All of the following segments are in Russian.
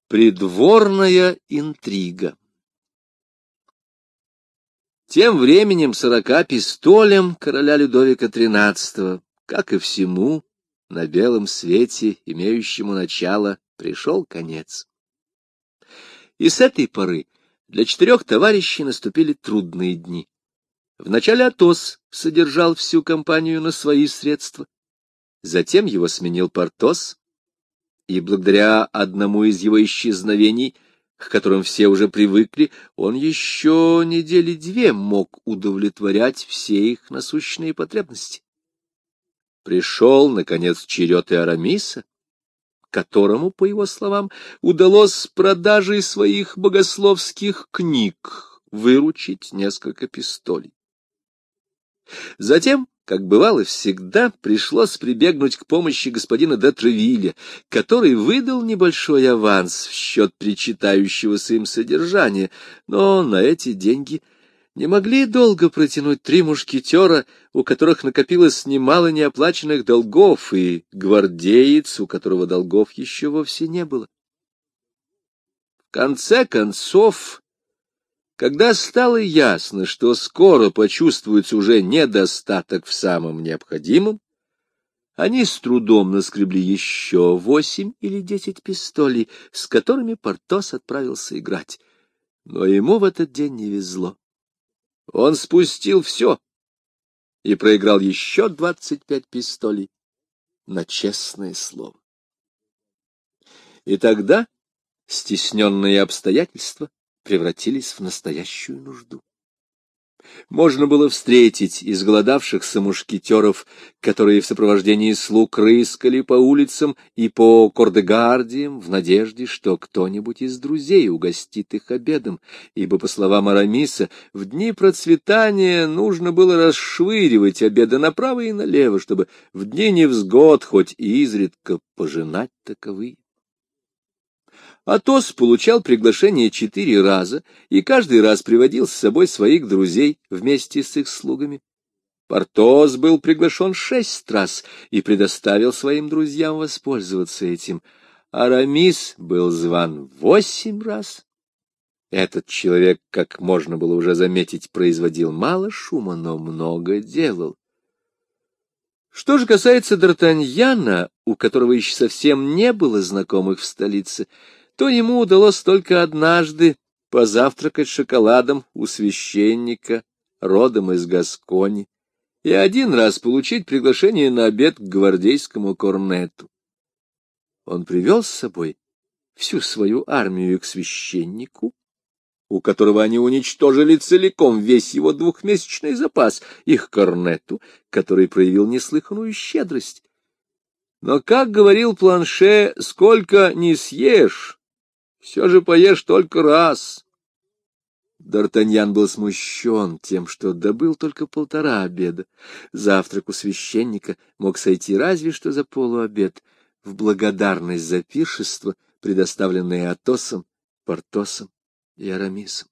Придворная интрига. Тем временем 40 пистолям короля Людовика XIII, как и всему на белом свете, имеющему начало, пришел конец. И с этой поры для 4 товарищей наступили трудные дни. Вначале Атос содержал всю компанию на свои средства, затем его сменил Портос, и благодаря одному из его исчезновений, к которым все уже привыкли, он еще 2 недели мог удовлетворять все их насущные потребности. Пришел, наконец, черед и Арамиса, которому, по его словам, удалось с продажей своих богословских книг выручить несколько пистолей. Затем, как бывало всегда, пришлось прибегнуть к помощи господина де Тревилля, который выдал небольшой аванс в счет причитающегося им содержания, но на эти деньги не могли долго протянуть 3 мушкетера, у которых накопилось немало неоплаченных долгов, и гвардеец, у которого долгов еще вовсе не было. В конце концов, когда стало ясно, что скоро почувствуется уже недостаток в самом необходимом, они с трудом наскребли еще 8 или 10 пистолей, с которыми Портос отправился играть. Но ему в этот день не везло. Он спустил все и проиграл еще 25 пистолей на честное слово. И тогда стесненные обстоятельства превратились в настоящую нужду. Можно было встретить изголодавшихся мушкетеров, которые в сопровождении слуг рыскали по улицам и по кордегардиям в надежде, что кто-нибудь из друзей угостит их обедом, ибо, по словам Арамиса, в дни процветания нужно было расшвыривать обеды направо и налево, чтобы в дни невзгод хоть изредка пожинать таковые. Атос получал приглашение 4 раза и каждый раз приводил с собой своих друзей вместе с их слугами. Портос был приглашен 6 раз и предоставил своим друзьям воспользоваться этим. Арамис был зван 8 раз. Этот человек, как можно было уже заметить, производил мало шума, но много делал. Что же касается Д'Артаньяна, у которого еще совсем не было знакомых в столице, то ему удалось только однажды позавтракать шоколадом у священника, родом из Гаскони, и 1 раз получить приглашение на обед к гвардейскому корнету. Он привел с собой всю свою армию к священнику, у которого они уничтожили целиком весь его 2-месячный запас, их корнету, который проявил неслыханную щедрость. Но, как говорил Планше, сколько не съешь, все же поешь только раз. Д'Артаньян был смущен тем, что добыл только 1,5 обеда. Завтрак у священника мог сойти разве что за полуобед, в благодарность за пиршество, предоставленное Атосом, Портосом и Арамисом.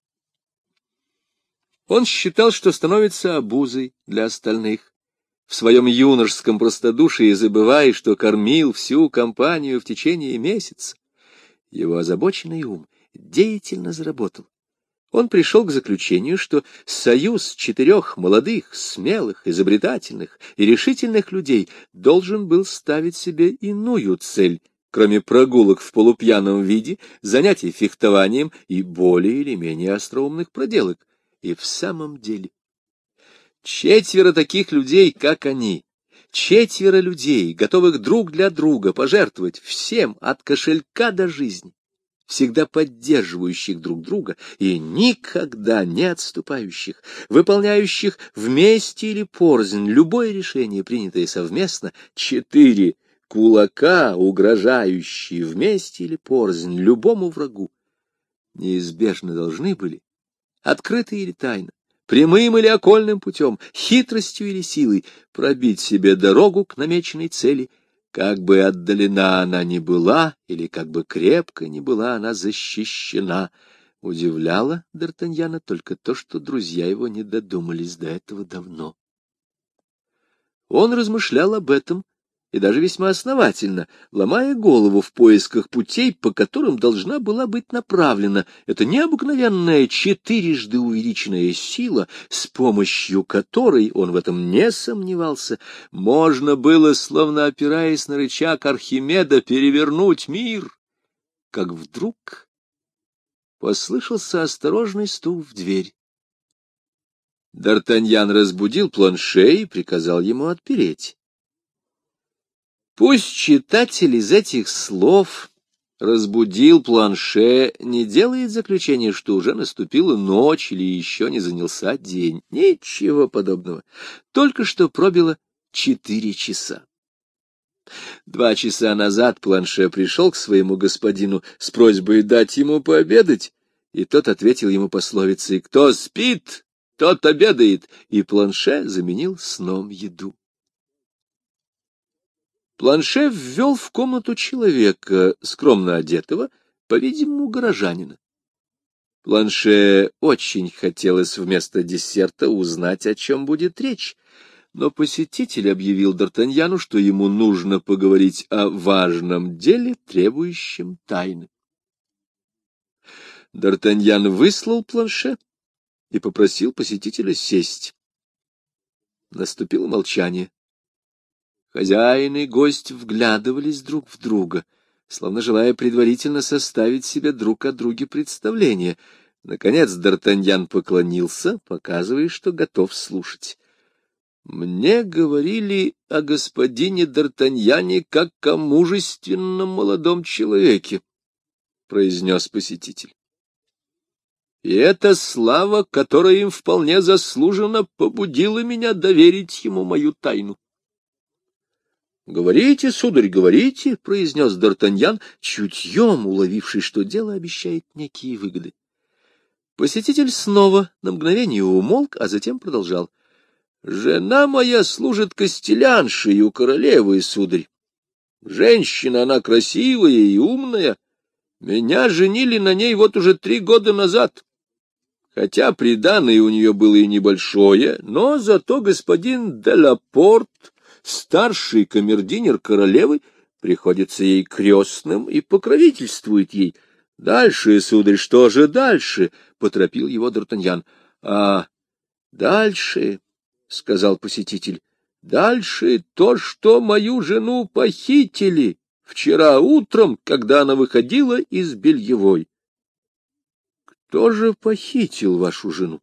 Он считал, что становится обузой для остальных, в своем юношеском простодушии забывая, что кормил всю компанию в течение месяца. Его озабоченный ум деятельно заработал. Он пришел к заключению, что союз 4 молодых, смелых, изобретательных и решительных людей должен был ставить себе иную цель, кроме прогулок в полупьяном виде, занятий фехтованием и более или менее остроумных проделок. И в самом деле 4 таких людей, как они, 4 людей, готовых друг для друга пожертвовать всем от кошелька до жизни, всегда поддерживающих друг друга и никогда не отступающих, выполняющих вместе или порознь любое решение, принятое совместно, 4 кулака, угрожающие вместе или порознь любому врагу, неизбежно должны были, открыто или тайно, прямым или окольным путем, хитростью или силой, пробить себе дорогу к намеченной цели, как бы отдалена она ни была, или как бы крепко ни была она защищена. Удивляло Д'Артаньяна только то, что друзья его не додумались до этого давно. Он размышлял об этом и даже весьма основательно, ломая голову в поисках путей, по которым должна была быть направлена эта необыкновенная четырежды увеличенная сила, с помощью которой, он в этом не сомневался, можно было, словно опираясь на рычаг Архимеда, перевернуть мир. Как вдруг послышался осторожный стук в дверь. Д'Артаньян разбудил Планше и приказал ему отпереть. Пусть читатель из этих слов разбудил Планше, не делает заключения, что уже наступила ночь или еще не занялся день. Ничего подобного. Только что пробило 4 часа. 2 часа назад Планше пришел к своему господину с просьбой дать ему пообедать, и тот ответил ему пословицей: «Кто спит, тот обедает», и Планше заменил сном еду. Планше ввел в комнату человека, скромно одетого, по-видимому, горожанина. Планше очень хотелось вместо десерта узнать, о чем будет речь, но посетитель объявил Д'Артаньяну, что ему нужно поговорить о важном деле, требующем тайны. Д'Артаньян выслал Планше и попросил посетителя сесть. Наступило молчание. Хозяин и гость вглядывались друг в друга, словно желая предварительно составить себе друг о друге представление. Наконец Д'Артаньян поклонился, показывая, что готов слушать. — Мне говорили о господине Д'Артаньяне как о мужественном молодом человеке, — произнес посетитель. — И эта слава, которая им вполне заслужена, побудила меня доверить ему мою тайну. — Говорите, сударь, говорите, — произнес Д'Артаньян, чутьем уловивший, что дело обещает некие выгоды. Посетитель снова на мгновение умолк, а затем продолжал. — Жена моя служит костеляншей у королевы, сударь. Женщина она красивая и умная. Меня женили на ней вот уже 3 года назад. Хотя приданое у нее было и небольшое, но зато господин де Лапорт, старший камердинер королевы, приходится ей крестным и покровительствует ей. — Дальше, сударь, что же дальше? — поторопил его Д'Артаньян. — А дальше, — сказал посетитель, — дальше то, что мою жену похитили вчера утром, когда она выходила из бельевой. — Кто же похитил вашу жену?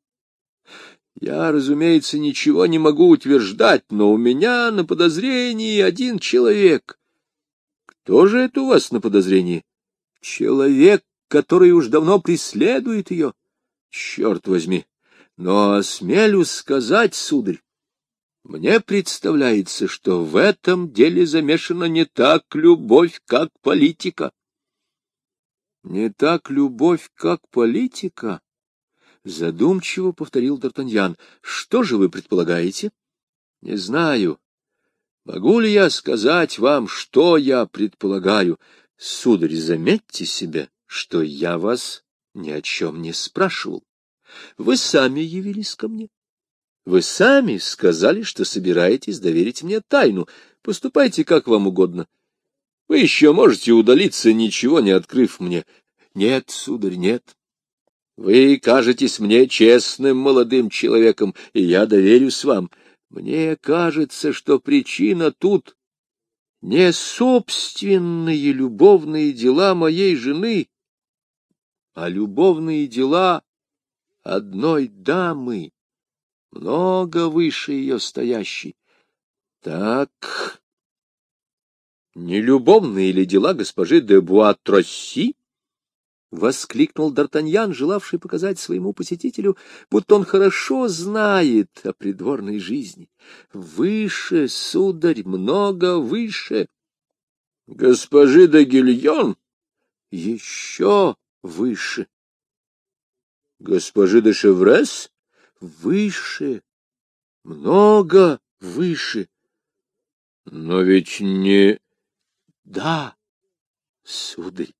Я, разумеется, ничего не могу утверждать, но у меня на подозрении один человек. Кто же это у вас на подозрении? Человек, который уж давно преследует ее. Черт возьми! Но осмелюсь сказать, сударь, мне представляется, что в этом деле замешана не так любовь, как политика. Не так любовь, как политика? Задумчиво повторил Д'Артаньян. Что же вы предполагаете? Не знаю. Могу ли я сказать вам, что я предполагаю? Сударь, заметьте себе, что я вас ни о чем не спрашивал. Вы сами явились ко мне. Вы сами сказали, что собираетесь доверить мне тайну. Поступайте как вам угодно. Вы еще можете удалиться, ничего не открыв мне. Нет, сударь, нет. Вы кажетесь мне честным молодым человеком, и я доверюсь вам. Мне кажется, что причина тут не собственные любовные дела моей жены, а любовные дела одной дамы, много выше ее стоящей. Так, не любовные ли дела госпожи де Буа-Тросси? — воскликнул Д'Артаньян, желавший показать своему посетителю, будто он хорошо знает о придворной жизни. — Выше, сударь, много выше. — Госпожи де Гильон? — Еще выше. — Госпожи де Шеврес? — Выше, много выше. — Но ведь не... — Да, сударь.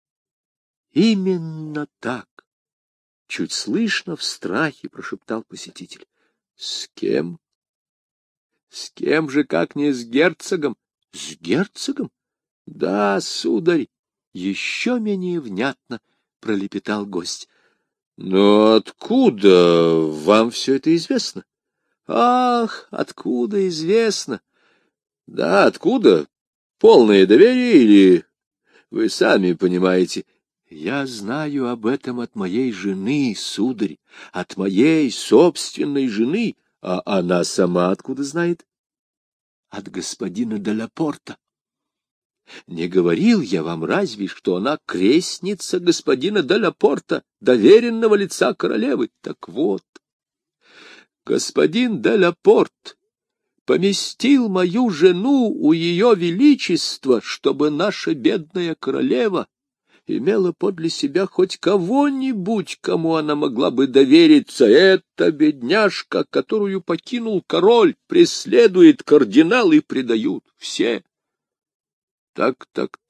Именно так, — чуть слышно в страхе прошептал посетитель. — С кем? С кем же, как не с герцогом? С герцогом? Да, сударь, еще менее внятно пролепетал гость. Но откуда вам все это известно? Ах, откуда известно? Да, откуда? Полное доверие или... Вы сами понимаете. Я знаю об этом от моей жены, сударь, от моей собственной жены. А она сама откуда знает? От господина де ла Порта. Не говорил я вам разве, что она крестница господина де ла Порта, доверенного лица королевы? Так вот, господин де ла Порт поместил мою жену у ее величества, чтобы наша бедная королева имела подле себя хоть кого-нибудь, кому она могла бы довериться. Эта бедняжка, которую покинул король, преследует кардинал и предают все. Так.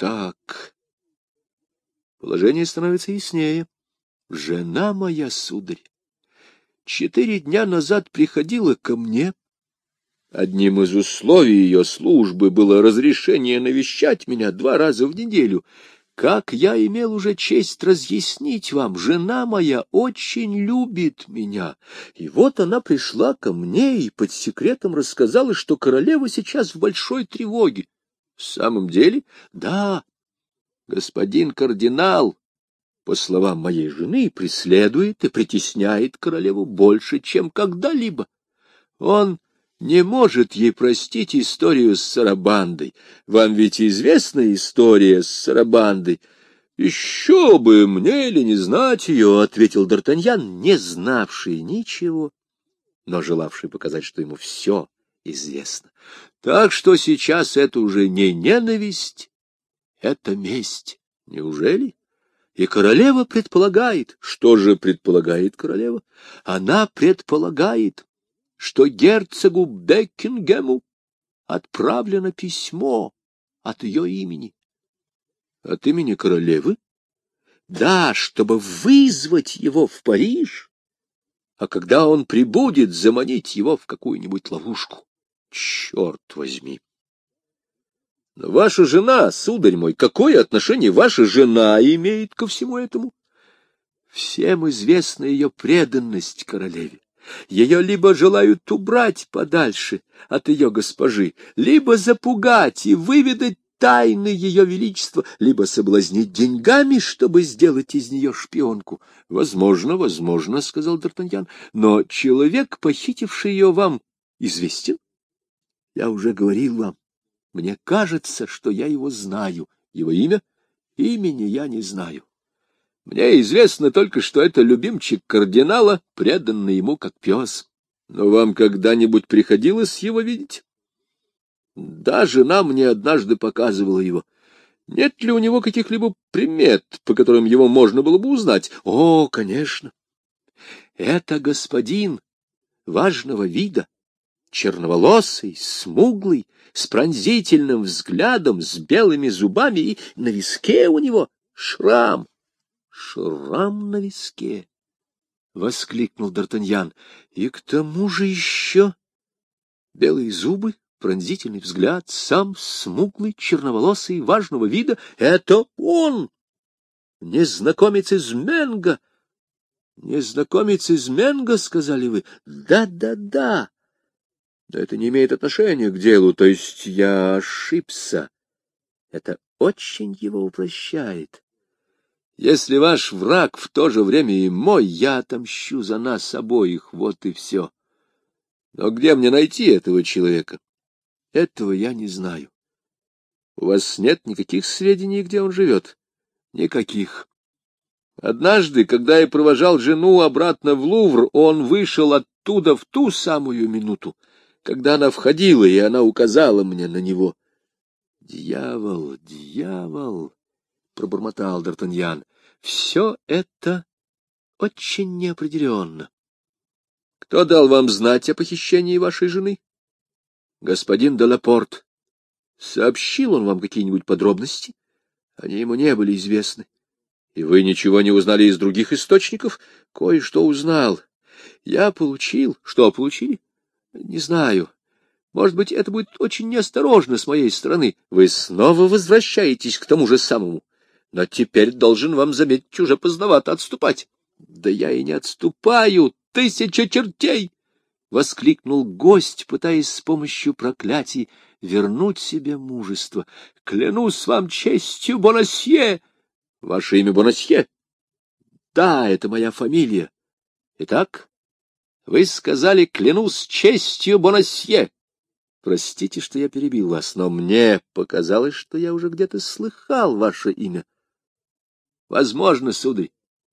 Положение становится яснее. Жена моя, сударь, 4 дня назад приходила ко мне. Одним из условий ее службы было разрешение навещать меня 2 раза в неделю. Как я имел уже честь разъяснить вам, жена моя очень любит меня. И вот она пришла ко мне и под секретом рассказала, что королева сейчас в большой тревоге. В самом деле? Да, господин кардинал, по словам моей жены, преследует и притесняет королеву больше, чем когда-либо. Он не может ей простить историю с Сарабандой. Вам ведь известна история с Сарабандой? — Еще бы, мне ли не знать ее, — ответил Д'Артаньян, не знавший ничего, но желавший показать, что ему все известно. Так что сейчас это уже не ненависть, это месть. Неужели? И королева предполагает. Что же предполагает королева? Она предполагает, что герцогу Бекингему отправлено письмо от ее имени. От имени королевы? Да, чтобы вызвать его в Париж, а когда он прибудет, заманить его в какую-нибудь ловушку. Черт возьми! Но ваша жена, сударь мой, какое отношение ваша жена имеет ко всему этому? Всем известна ее преданность королеве. Ее либо желают убрать подальше от ее госпожи, либо запугать и выведать тайны ее величества, либо соблазнить деньгами, чтобы сделать из нее шпионку. — Возможно, возможно, — сказал Д'Артаньян, — но человек, похитивший ее, вам известен? — Я уже говорил вам. Мне кажется, что я его знаю. Его имя? Имени я не знаю. Мне известно только, что это любимчик кардинала, преданный ему как пес. Но вам когда-нибудь приходилось его видеть? Да, жена мне однажды показывала его. Нет ли у него каких-либо примет, по которым его можно было бы узнать? О, конечно. Это господин важного вида, черноволосый, смуглый, с пронзительным взглядом, с белыми зубами, и на виске у него шрам. Шрам на виске! — воскликнул Д'Артаньян. — И к тому же еще белые зубы, пронзительный взгляд, сам смуглый, черноволосый, важного вида. Это он! Незнакомец из Менго! Незнакомец из Менго, сказали вы? Да. Но это не имеет отношения к делу, то есть я ошибся. Это очень его упрощает. Если ваш враг в то же время и мой, я отомщу за нас обоих, вот и все. Но где мне найти этого человека? Этого я не знаю. У вас нет никаких сведений, где он живет? Никаких. Однажды, когда я провожал жену обратно в Лувр, он вышел оттуда в ту самую минуту, когда она входила, и она указала мне на него. — Дьявол, дьявол! — пробормотал Д'Артаньян. — Все это очень неопределенно. — Кто дал вам знать о похищении вашей жены? — Господин де ла Порт. — Сообщил он вам какие-нибудь подробности? Они ему не были известны. — И вы ничего не узнали из других источников? — Кое-что узнал. Я получил... — Что получили? — Не знаю. Может быть, это будет очень неосторожно с моей стороны. Вы снова возвращаетесь к тому же самому. Но теперь должен вам заметить, уже поздновато отступать. Да я и не отступаю, 1000 чертей! — воскликнул гость, пытаясь с помощью проклятий вернуть себе мужество. — Клянусь вам честью, Бонасье! — Ваше имя Бонасье? — Да, это моя фамилия. — Итак, вы сказали: клянусь честью, Бонасье. Простите, что я перебил вас, но мне показалось, что я уже где-то слыхал ваше имя. — Возможно, сударь.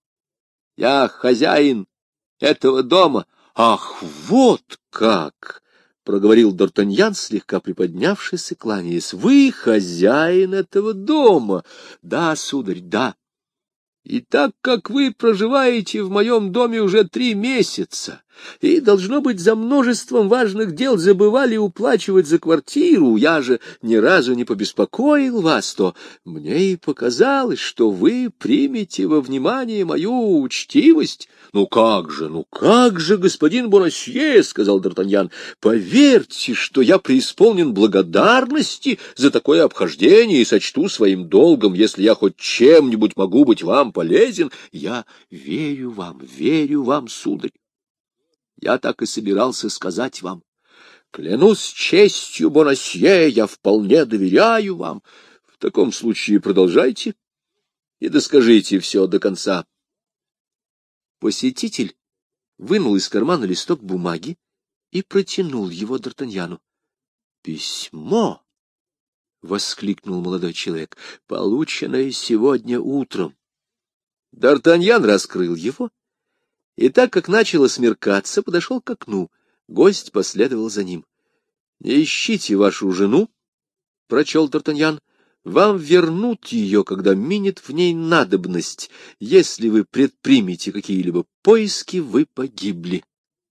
Я хозяин этого дома. — Ах, вот как! — проговорил Д'Артаньян, слегка приподнявшись и кланяясь. — Вы хозяин этого дома. — Да, сударь, да. И так как вы проживаете в моем доме уже 3 месяца, и, должно быть, за множеством важных дел забывали уплачивать за квартиру, я же ни разу не побеспокоил вас, то мне и показалось, что вы примете во внимание мою учтивость. — ну как же, господин Бонасье, — сказал Д'Артаньян, — поверьте, что я преисполнен благодарности за такое обхождение и сочту своим долгом, если я хоть чем-нибудь могу быть вам полезен. Я верю вам, сударь. Я так и собирался сказать вам. Клянусь честью, Бонасье, я вполне доверяю вам. В таком случае продолжайте и доскажите все до конца. Посетитель вынул из кармана листок бумаги и протянул его Д'Артаньяну. — Письмо! — воскликнул молодой человек. — Полученное сегодня утром. Д'Артаньян раскрыл его, и так как начало смеркаться, подошел к окну. Гость последовал за ним. — Не ищите вашу жену, — прочел Д'Артаньян. — Вам вернут ее, когда минет в ней надобность. Если вы предпримете какие-либо поиски, вы погибли.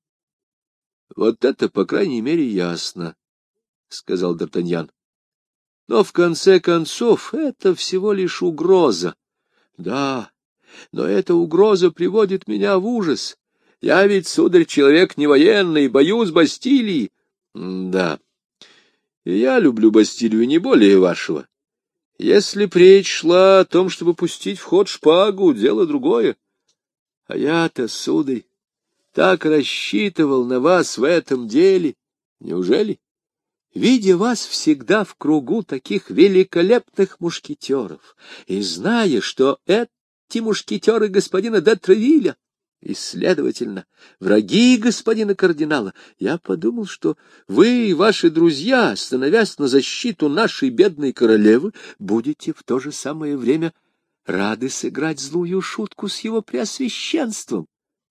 — Вот это, по крайней мере, ясно, — сказал Д'Артаньян. — Но, в конце концов, это всего лишь угроза. Да, но эта угроза приводит меня в ужас. Я ведь, сударь, человек не военный, боюсь Бастилии. Да, и я люблю Бастилию не более вашего. Если б речь шла о том, чтобы пустить в ход шпагу, дело другое. А я-то, сударь, так рассчитывал на вас в этом деле. Неужели? Видя вас всегда в кругу таких великолепных мушкетеров, и зная, что эти мушкетеры господина де Тревилля, и, следовательно, враги господина кардинала, я подумал, что вы и ваши друзья, становясь на защиту нашей бедной королевы, будете в то же самое время рады сыграть злую шутку с его преосвященством.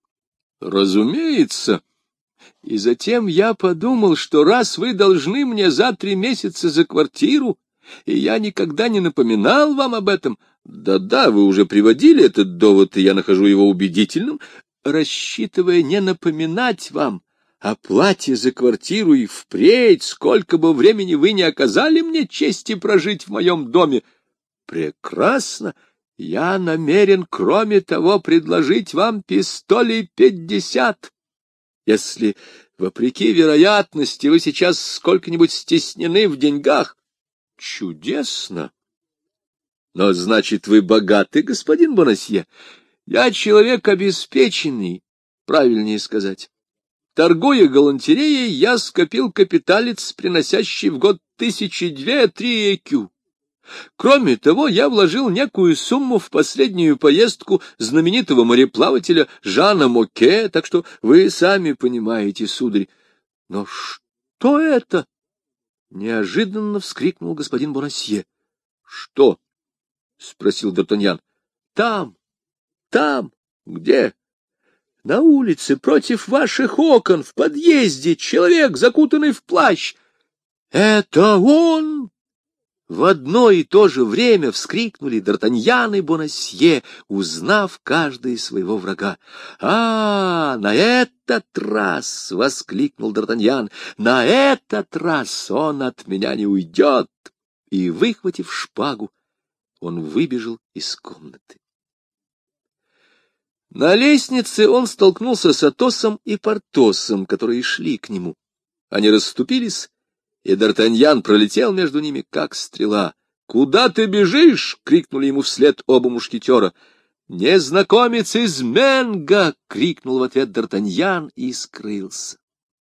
Разумеется. И затем я подумал, что раз вы должны мне за 3 месяца за квартиру, и я никогда не напоминал вам об этом, да-да, вы уже приводили этот довод, и я нахожу его убедительным, рассчитывая не напоминать вам о плате за квартиру и впредь, сколько бы времени вы не оказали мне чести прожить в моем доме. Прекрасно! Я намерен, кроме того, предложить вам пистолей 50. Если, вопреки вероятности, вы сейчас сколько-нибудь стеснены в деньгах. Чудесно! Но, значит, вы богаты, господин Бонасье? Я человек обеспеченный, правильнее сказать. Торгуя галантереей, я скопил капиталец, приносящий в год 1002-3 экю. Кроме того, я вложил некую сумму в последнюю поездку знаменитого мореплавателя Жана Моке, так что вы сами понимаете, сударь. Но что это? — неожиданно вскрикнул господин Бонасье. — Что? — спросил Д'Артаньян. — Там. Где? — На улице, против ваших окон, в подъезде, человек, закутанный в плащ. — Это он! В одно и то же время вскрикнули Д'Артаньян и Бонасье, узнав каждый своего врага. — на этот раз! — воскликнул Д'Артаньян. — На этот раз он от меня не уйдет! И, выхватив шпагу, он выбежал из комнаты. На лестнице он столкнулся с Атосом и Портосом, которые шли к нему. Они расступились и Д'Артаньян пролетел между ними, как стрела. «Куда ты бежишь?» — крикнули ему вслед оба мушкетера. «Незнакомец из Менго!» — крикнул в ответ Д'Артаньян и скрылся.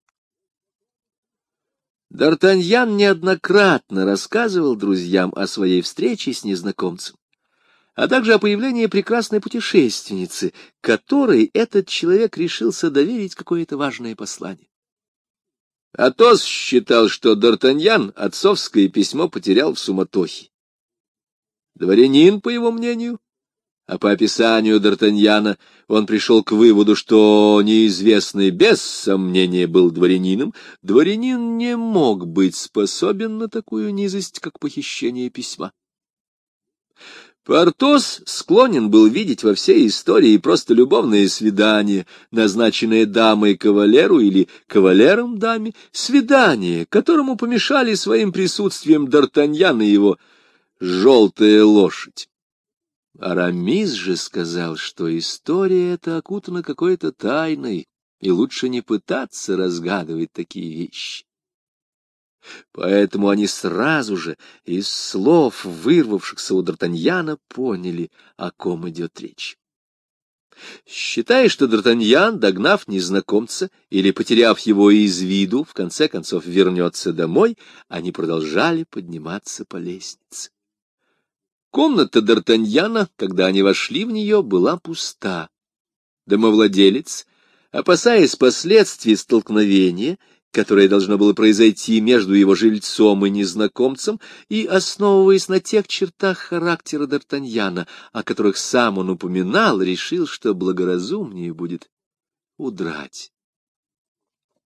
Д'Артаньян неоднократно рассказывал друзьям о своей встрече с незнакомцем, а также о появлении прекрасной путешественницы, которой этот человек решился доверить какое-то важное послание. Атос считал, что Д'Артаньян отцовское письмо потерял в суматохе. Дворянин, по его мнению, а по описанию Д'Артаньяна он пришел к выводу, что неизвестный без сомнения был дворянином, дворянин не мог быть способен на такую низость, как похищение письма. Портос склонен был видеть во всей истории просто любовное свидание, назначенное дамой кавалеру или кавалером даме, свидание, которому помешали своим присутствием Д'Артаньян и его желтая лошадь. Арамис же сказал, что история эта окутана какой-то тайной, и лучше не пытаться разгадывать такие вещи. Поэтому они сразу же из слов, вырвавшихся у Д'Артаньяна, поняли, о ком идет речь. Считая, что Д'Артаньян, догнав незнакомца или потеряв его из виду, в конце концов вернется домой, они продолжали подниматься по лестнице. Комната Д'Артаньяна, когда они вошли в нее, была пуста. Домовладелец, опасаясь последствий столкновения, которое должно было произойти между его жильцом и незнакомцем, и, основываясь на тех чертах характера Д'Артаньяна, о которых сам он упоминал, решил, что благоразумнее будет удрать.